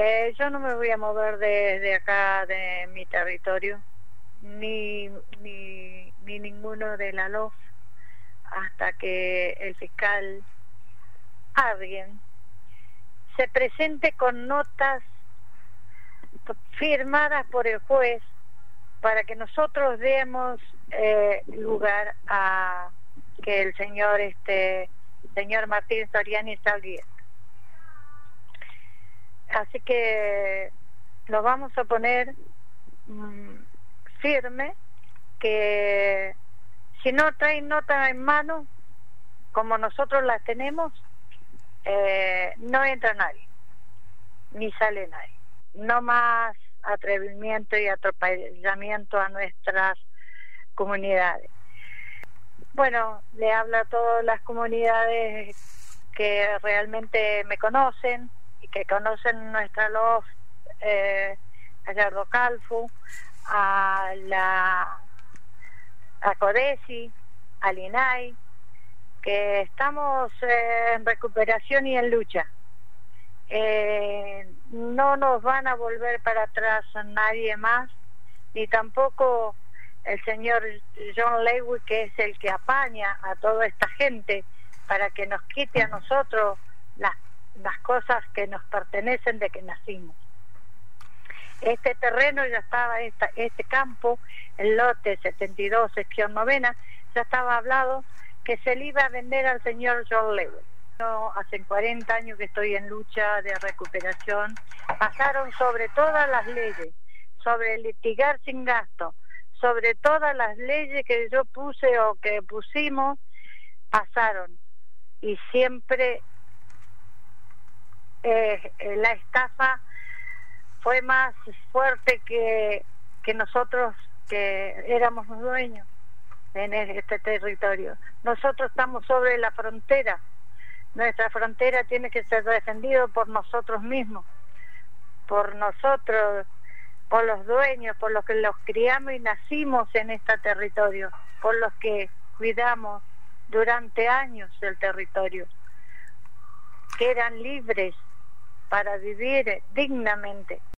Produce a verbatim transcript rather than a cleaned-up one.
Eh, yo no me voy a mover de, de acá, de mi territorio, ni, ni, ni ninguno de la L O F, hasta que el fiscal, alguien, se presente con notas firmadas por el juez para que nosotros demos eh, lugar a que el señor este señor Martín Soriani salga. Así que lo vamos a poner mmm, firme, que si no traen nota en mano, como nosotros las tenemos, eh, no entra nadie, ni sale nadie. No más atrevimiento y atropellamiento a nuestras comunidades. Bueno, le hablo a todas las comunidades que realmente me conocen y que conocen nuestra L O F, eh, a Gallardo Calfu, a la a Codesi, al I N A I, que estamos eh, en recuperación y en lucha. Eh, no nos van a volver para atrás a nadie más, ni tampoco el señor John Lewis, que es el que apaña a toda esta gente para que nos quite a nosotros las, las cosas que nos pertenecen de que nacimos. Este terreno ya estaba, esta, este campo, el lote setenta y dos, sección novena, ya estaba hablado que se le iba a vender al señor John Lewis. Yo, hace cuarenta años que estoy en lucha de recuperación, pasaron sobre todas las leyes, sobre litigar sin gasto, sobre todas las leyes que yo puse o que pusimos, pasaron. Y siempre eh, la estafa fue más fuerte que, que nosotros, que éramos los dueños en este territorio. Nosotros estamos sobre la frontera. Nuestra frontera tiene que ser defendida por nosotros mismos, por nosotros, por los dueños, por los que los criamos y nacimos en este territorio, por los que cuidamos durante años el territorio, que eran libres para vivir dignamente.